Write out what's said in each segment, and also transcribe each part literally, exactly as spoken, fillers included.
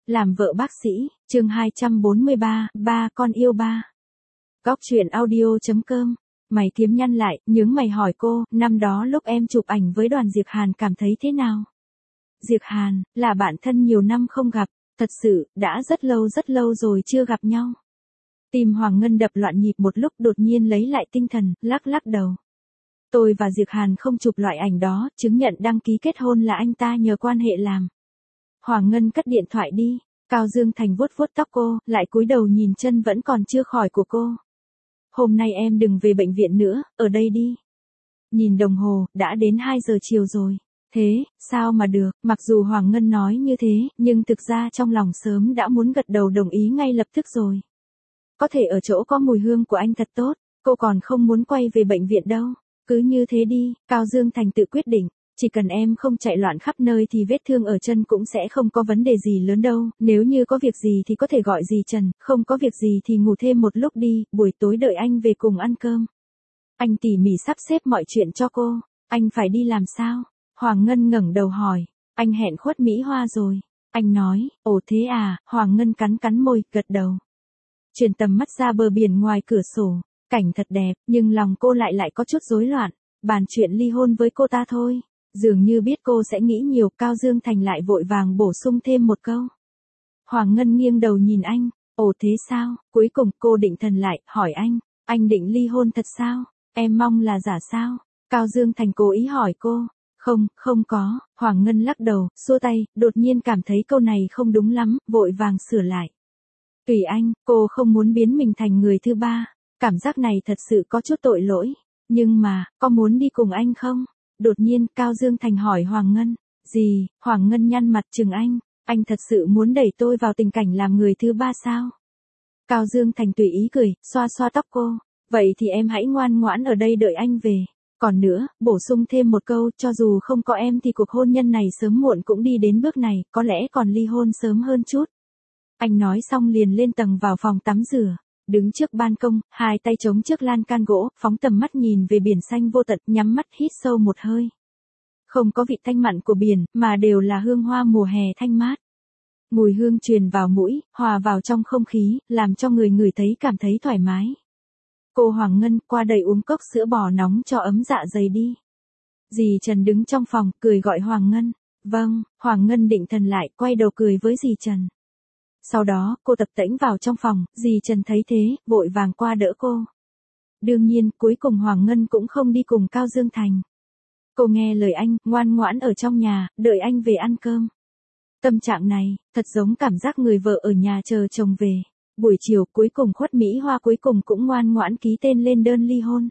Làm vợ bác sĩ, chương hai trăm bốn mươi ba, ba con yêu ba. Góc truyện audio.com. Mày kiếm nhăn lại, nhướng mày hỏi cô, năm đó lúc em chụp ảnh với đoàn Diệp Hàn cảm thấy thế nào? Diệp Hàn, là bạn thân nhiều năm không gặp, thật sự, đã rất lâu rất lâu rồi chưa gặp nhau. Tim Hoàng Ngân đập loạn nhịp một lúc, đột nhiên lấy lại tinh thần, lắc lắc đầu. Tôi và Diệp Hàn không chụp loại ảnh đó, chứng nhận đăng ký kết hôn là anh ta nhờ quan hệ làm. Hoàng Ngân cất điện thoại đi, Cao Dương Thành vuốt vuốt tóc cô, lại cúi đầu nhìn chân vẫn còn chưa khỏi của cô. Hôm nay em đừng về bệnh viện nữa, ở đây đi. Nhìn đồng hồ, đã đến hai giờ chiều rồi. Thế, sao mà được, mặc dù Hoàng Ngân nói như thế, nhưng thực ra trong lòng sớm đã muốn gật đầu đồng ý ngay lập tức rồi. Có thể ở chỗ có mùi hương của anh thật tốt, cô còn không muốn quay về bệnh viện đâu. Cứ như thế đi, Cao Dương Thành tự quyết định. Chỉ cần em không chạy loạn khắp nơi thì vết thương ở chân cũng sẽ không có vấn đề gì lớn đâu, nếu như có việc gì thì có thể gọi dì Trần, không có việc gì thì ngủ thêm một lúc đi, buổi tối đợi anh về cùng ăn cơm. Anh tỉ mỉ sắp xếp mọi chuyện cho cô, anh phải đi làm sao? Hoàng Ngân ngẩng đầu hỏi, anh hẹn Khuất Mỹ Hoa rồi. Anh nói, ồ thế à, Hoàng Ngân cắn cắn môi, gật đầu. Chuyển tầm mắt ra bờ biển ngoài cửa sổ, cảnh thật đẹp, nhưng lòng cô lại lại có chút rối loạn, bàn chuyện ly hôn với cô ta thôi. Dường như biết cô sẽ nghĩ nhiều, Cao Dương Thành lại vội vàng bổ sung thêm một câu. Hoàng Ngân nghiêng đầu nhìn anh, ồ thế sao, cuối cùng cô định thần lại, hỏi anh, anh định ly hôn thật sao, em mong là giả sao? Cao Dương Thành cố ý hỏi cô, không, không có, Hoàng Ngân lắc đầu, xua tay, đột nhiên cảm thấy câu này không đúng lắm, vội vàng sửa lại. Tùy anh, cô không muốn biến mình thành người thứ ba, cảm giác này thật sự có chút tội lỗi, nhưng mà, có muốn đi cùng anh không? Đột nhiên, Cao Dương Thành hỏi Hoàng Ngân, gì, Hoàng Ngân nhăn mặt chừng anh, anh thật sự muốn đẩy tôi vào tình cảnh làm người thứ ba sao? Cao Dương Thành tùy ý cười, xoa xoa tóc cô, vậy thì em hãy ngoan ngoãn ở đây đợi anh về, còn nữa, bổ sung thêm một câu, cho dù không có em thì cuộc hôn nhân này sớm muộn cũng đi đến bước này, có lẽ còn ly hôn sớm hơn chút. Anh nói xong liền lên tầng vào phòng tắm rửa. Đứng trước ban công, hai tay chống trước lan can gỗ, phóng tầm mắt nhìn về biển xanh vô tận, nhắm mắt hít sâu một hơi. Không có vị thanh mặn của biển, mà đều là hương hoa mùa hè thanh mát. Mùi hương truyền vào mũi, hòa vào trong không khí, làm cho người ngửi thấy cảm thấy thoải mái. Cô Hoàng Ngân qua đây uống cốc sữa bò nóng cho ấm dạ dày đi. Dì Trần đứng trong phòng, cười gọi Hoàng Ngân. Vâng, Hoàng Ngân định thần lại, quay đầu cười với dì Trần. Sau đó, cô tập tễnh vào trong phòng, dì Trần thấy thế, vội vàng qua đỡ cô. Đương nhiên, cuối cùng Hoàng Ngân cũng không đi cùng Cao Dương Thành. Cô nghe lời anh, ngoan ngoãn ở trong nhà, đợi anh về ăn cơm. Tâm trạng này, thật giống cảm giác người vợ ở nhà chờ chồng về. Buổi chiều, cuối cùng Khuất Mỹ Hoa cuối cùng cũng ngoan ngoãn ký tên lên đơn ly hôn.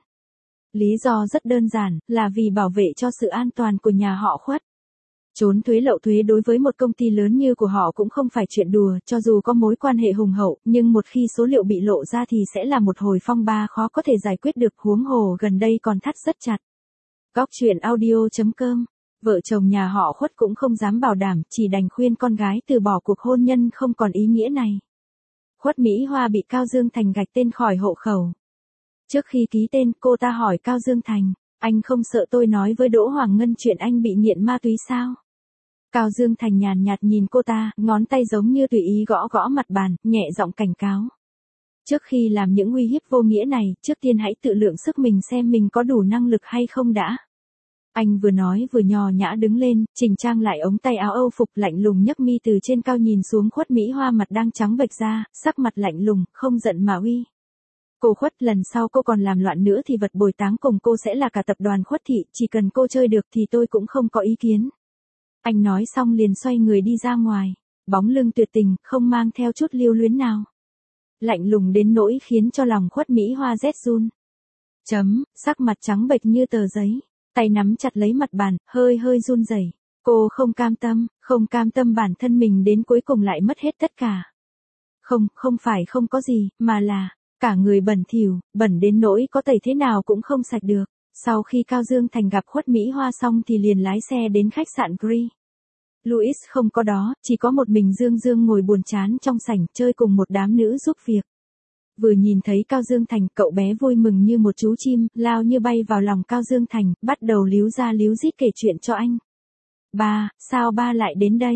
Lý do rất đơn giản, là vì bảo vệ cho sự an toàn của nhà họ Khuất. Trốn thuế lậu thuế đối với một công ty lớn như của họ cũng không phải chuyện đùa, cho dù có mối quan hệ hùng hậu, nhưng một khi số liệu bị lộ ra thì sẽ là một hồi phong ba khó có thể giải quyết được, huống hồ gần đây còn thắt rất chặt. Góc truyện audio.com. Vợ chồng nhà họ Khuất cũng không dám bảo đảm, chỉ đành khuyên con gái từ bỏ cuộc hôn nhân không còn ý nghĩa này. Khuất Mỹ Hoa bị Cao Dương Thành gạch tên khỏi hộ khẩu. Trước khi ký tên, cô ta hỏi Cao Dương Thành, anh không sợ tôi nói với Đỗ Hoàng Ngân chuyện anh bị nghiện ma túy sao? Cao Dương Thành nhàn nhạt nhìn cô ta, ngón tay giống như tùy ý gõ gõ mặt bàn, nhẹ giọng cảnh cáo. Trước khi làm những uy hiếp vô nghĩa này, trước tiên hãy tự lượng sức mình xem mình có đủ năng lực hay không đã. Anh vừa nói vừa nhò nhã đứng lên, chỉnh trang lại ống tay áo Âu phục, lạnh lùng nhấc mi từ trên cao nhìn xuống Khuất Mỹ Hoa mặt đang trắng bệch ra, sắc mặt lạnh lùng, không giận mà uy. Cô Khuất, lần sau cô còn làm loạn nữa thì vật bồi táng cùng cô sẽ là cả tập đoàn Khuất Thị, chỉ cần cô chơi được thì tôi cũng không có ý kiến. Anh nói xong liền xoay người đi ra ngoài, bóng lưng tuyệt tình, không mang theo chút lưu luyến nào. Lạnh lùng đến nỗi khiến cho lòng Khuất Mỹ Hoa rét run. Chấm, sắc mặt trắng bệch như tờ giấy, tay nắm chặt lấy mặt bàn, hơi hơi run rẩy. Cô không cam tâm, không cam tâm bản thân mình đến cuối cùng lại mất hết tất cả. Không, không phải không có gì, mà là cả người bẩn thỉu, bẩn đến nỗi có tẩy thế nào cũng không sạch được. Sau khi Cao Dương Thành gặp Khuất Mỹ Hoa xong thì liền lái xe đến khách sạn Green. Louis không có đó, chỉ có một mình Dương Dương ngồi buồn chán trong sảnh chơi cùng một đám nữ giúp việc. Vừa nhìn thấy Cao Dương Thành, cậu bé vui mừng như một chú chim, lao như bay vào lòng Cao Dương Thành, bắt đầu líu ra líu rít kể chuyện cho anh. Ba, sao ba lại đến đây?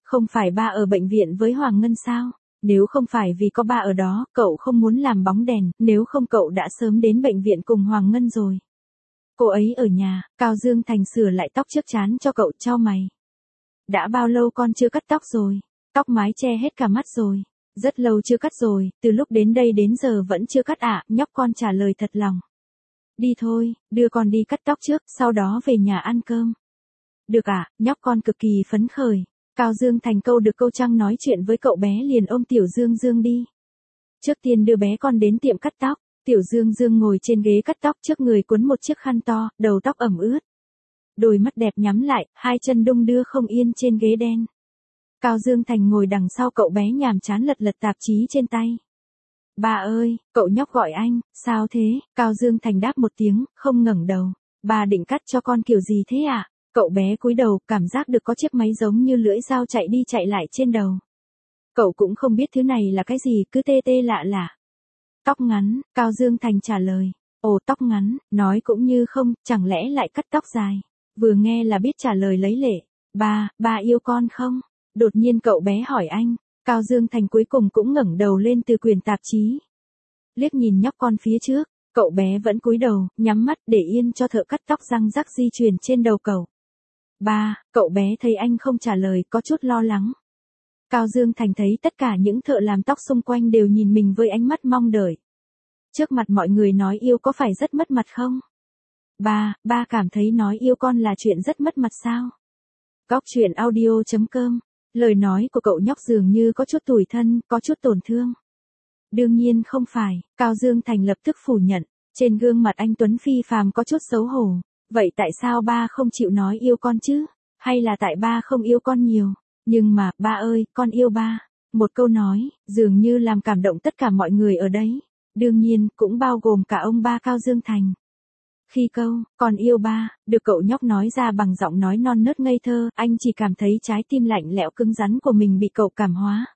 Không phải ba ở bệnh viện với Hoàng Ngân sao? Nếu không phải vì có ba ở đó, cậu không muốn làm bóng đèn, nếu không cậu đã sớm đến bệnh viện cùng Hoàng Ngân rồi. Cô ấy ở nhà, Cao Dương Thành sửa lại tóc trước trán cho cậu, chau mày. Đã bao lâu con chưa cắt tóc rồi? Tóc mái che hết cả mắt rồi. Rất lâu chưa cắt rồi, từ lúc đến đây đến giờ vẫn chưa cắt ạ, à, nhóc con trả lời thật lòng. Đi thôi, đưa con đi cắt tóc trước, sau đó về nhà ăn cơm. Được ạ, à, nhóc con cực kỳ phấn khởi. Cao Dương Thành câu được câu trăng nói chuyện với cậu bé liền ôm Tiểu Dương Dương đi. Trước tiên đưa bé con đến tiệm cắt tóc, Tiểu Dương Dương ngồi trên ghế cắt tóc trước người cuốn một chiếc khăn to, đầu tóc ẩm ướt. Đôi mắt đẹp nhắm lại, hai chân đung đưa không yên trên ghế đen. Cao Dương Thành ngồi đằng sau cậu bé nhàm chán lật lật tạp chí trên tay. Ba ơi, cậu nhóc gọi anh, sao thế? Cao Dương Thành đáp một tiếng, không ngẩng đầu. Bà định cắt cho con kiểu gì thế ạ? À? Cậu bé cúi đầu, cảm giác được có chiếc máy giống như lưỡi dao chạy đi chạy lại trên đầu. Cậu cũng không biết thứ này là cái gì, cứ tê tê lạ lạ. Tóc ngắn, Cao Dương Thành trả lời. Ồ, tóc ngắn, nói cũng như không, chẳng lẽ lại cắt tóc dài. Vừa nghe là biết trả lời lấy lệ. Ba, ba yêu con không? Đột nhiên cậu bé hỏi anh. Cao Dương Thành cuối cùng cũng ngẩng đầu lên từ quyển tạp chí. Liếc nhìn nhóc con phía trước, cậu bé vẫn cúi đầu, nhắm mắt để yên cho thợ cắt tóc răng rắc di chuyển trên đầu cậu. Ba, cậu bé thấy anh không trả lời, có chút lo lắng. Cao Dương Thành thấy tất cả những thợ làm tóc xung quanh đều nhìn mình với ánh mắt mong đợi. Trước mặt mọi người nói yêu có phải rất mất mặt không? Ba, ba cảm thấy nói yêu con là chuyện rất mất mặt sao? Góc truyện audio chấm com. Lời nói của cậu nhóc dường như có chút tủi thân, có chút tổn thương. Đương nhiên không phải, Cao Dương Thành lập tức phủ nhận. Trên gương mặt anh Tuấn phi phàm có chút xấu hổ. Vậy tại sao ba không chịu nói yêu con chứ? Hay là tại ba không yêu con nhiều? Nhưng mà, ba ơi, con yêu ba. Một câu nói, dường như làm cảm động tất cả mọi người ở đấy. Đương nhiên, cũng bao gồm cả ông ba Cao Dương Thành. Khi câu, con yêu ba, được cậu nhóc nói ra bằng giọng nói non nớt ngây thơ, anh chỉ cảm thấy trái tim lạnh lẽo cứng rắn của mình bị cậu cảm hóa.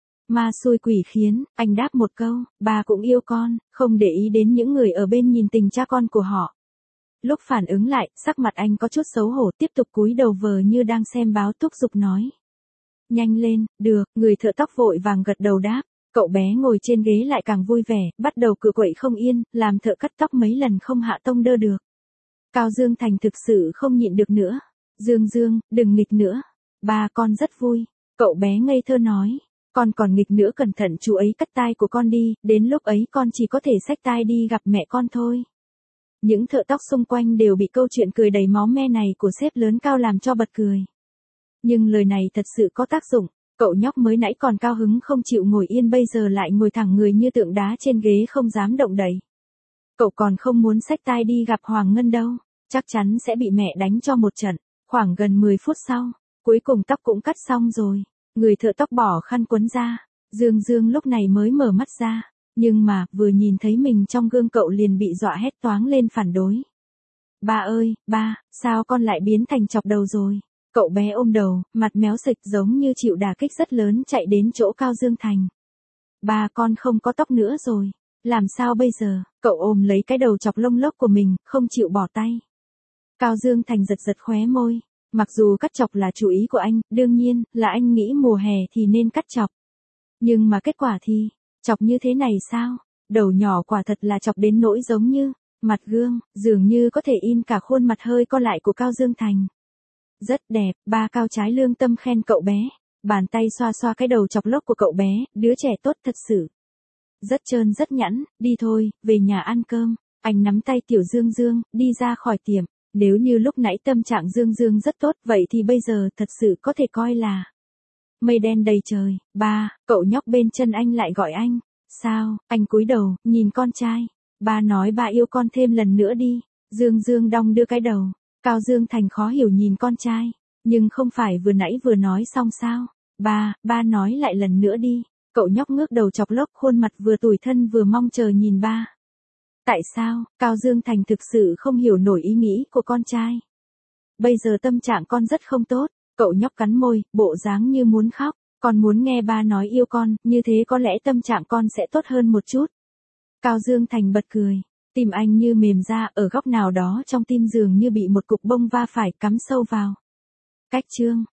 Ma xui quỷ khiến, anh đáp một câu, ba cũng yêu con, không để ý đến những người ở bên nhìn tình cha con của họ. Lúc phản ứng lại, sắc mặt anh có chút xấu hổ, tiếp tục cúi đầu vờ như đang xem báo, thúc giục nói. Nhanh lên, được, người thợ tóc vội vàng gật đầu đáp. Cậu bé ngồi trên ghế lại càng vui vẻ, bắt đầu cựa quậy không yên, làm thợ cắt tóc mấy lần không hạ tông đơ được. Cao Dương Thành thực sự không nhịn được nữa. Dương Dương, đừng nghịch nữa. Ba con rất vui. Cậu bé ngây thơ nói. Con còn nghịch nữa, cẩn thận chú ấy cắt tai của con đi, đến lúc ấy con chỉ có thể xách tai đi gặp mẹ con thôi. Những thợ tóc xung quanh đều bị câu chuyện cười đầy máu me này của sếp lớn Cao làm cho bật cười. Nhưng lời này thật sự có tác dụng. Cậu nhóc mới nãy còn cao hứng không chịu ngồi yên bây giờ lại ngồi thẳng người như tượng đá trên ghế không dám động đậy. Cậu còn không muốn xách tai đi gặp Hoàng Ngân đâu, chắc chắn sẽ bị mẹ đánh cho một trận. Khoảng gần mười phút sau, cuối cùng tóc cũng cắt xong rồi, người thợ tóc bỏ khăn quấn ra, Dương Dương lúc này mới mở mắt ra, nhưng mà vừa nhìn thấy mình trong gương cậu liền bị dọa hét toáng lên phản đối. Ba ơi, ba, sao con lại biến thành chọc đầu rồi? Cậu bé ôm đầu, mặt méo xịch giống như chịu đả kích rất lớn chạy đến chỗ Cao Dương Thành. Ba con không có tóc nữa rồi. Làm sao bây giờ? Cậu ôm lấy cái đầu chọc lông lốc của mình, không chịu bỏ tay. Cao Dương Thành giật giật khóe môi. Mặc dù cắt chọc là chủ ý của anh, đương nhiên, là anh nghĩ mùa hè thì nên cắt chọc. Nhưng mà kết quả thì, chọc như thế này sao? Đầu nhỏ quả thật là chọc đến nỗi giống như, mặt gương, dường như có thể in cả khuôn mặt hơi co lại của Cao Dương Thành. Rất đẹp, ba Cao trái lương tâm khen cậu bé. Bàn tay xoa xoa cái đầu chọc lốc của cậu bé, đứa trẻ tốt thật sự. Rất trơn rất nhẵn, đi thôi, về nhà ăn cơm. Anh nắm tay Tiểu Dương Dương, đi ra khỏi tiệm. Nếu như lúc nãy tâm trạng Dương Dương rất tốt, vậy thì bây giờ thật sự có thể coi là mây đen đầy trời. Ba, cậu nhóc bên chân anh lại gọi anh. Sao? Anh cúi đầu, nhìn con trai. Ba nói ba yêu con thêm lần nữa đi. Dương Dương đong đưa cái đầu. Cao Dương Thành khó hiểu nhìn con trai. Nhưng không phải vừa nãy vừa nói xong sao? Ba, ba nói lại lần nữa đi. Cậu nhóc ngước đầu chọc lốc, khuôn mặt vừa tủi thân vừa mong chờ nhìn ba. Tại sao? Cao Dương Thành thực sự không hiểu nổi ý nghĩ của con trai. Bây giờ tâm trạng con rất không tốt. Cậu nhóc cắn môi, bộ dáng như muốn khóc. Con muốn nghe ba nói yêu con, như thế có lẽ tâm trạng con sẽ tốt hơn một chút. Cao Dương Thành bật cười. Tim anh như mềm ra, ở góc nào đó trong tim dường như bị một cục bông va phải cắm sâu vào. Cách chương